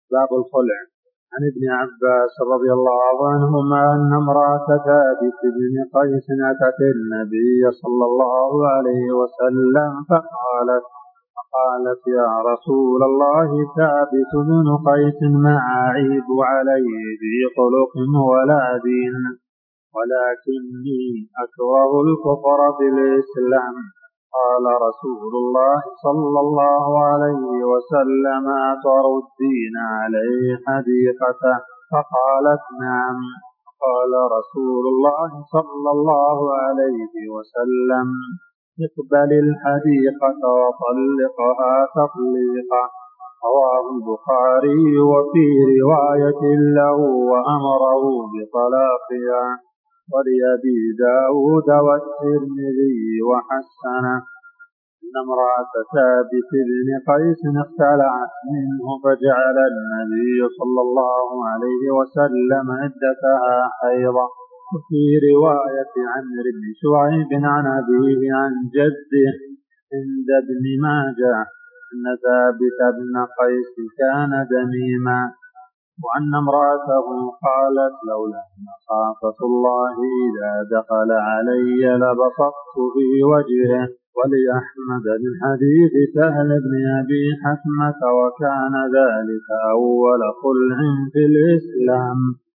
باب الخلع. عن ابن عباس رضي الله عنهما أن امرأة ثابت بن قيس أتت النبي صلى الله عليه وسلم فقالت يا رسول الله ثابت بن قيس ما أعيب عليه في خلق ولا دين، ولكني أكره الكفر بالإسلام. قال رسول الله صلى الله عليه وسلم أتردين عليه حديقته؟ فقالت نعم. قال رسول الله صلى الله عليه وسلم اقبل الحديقة وطلقها تطليقا. رواه البخاري وفي رواية له وأمره بطلاقها، ولأبي داود والترمذي وحسنه. إن امرأة ثابت بن قيس اختلعت منه فجعل النبي صلى الله عليه وسلم عدتها حيضا. وفي رواية عمرو بن شعيب عن أبيه عن جده عند ابن ماجه أن ثابت بن قيس كان دميما، وأن امرأته قالت لولا مخافة الله إذا دخل علي لبصقت في وجهه. ولأحمد من حديث سهل بن أبي حثمة وكان ذلك أول خلع في الإسلام.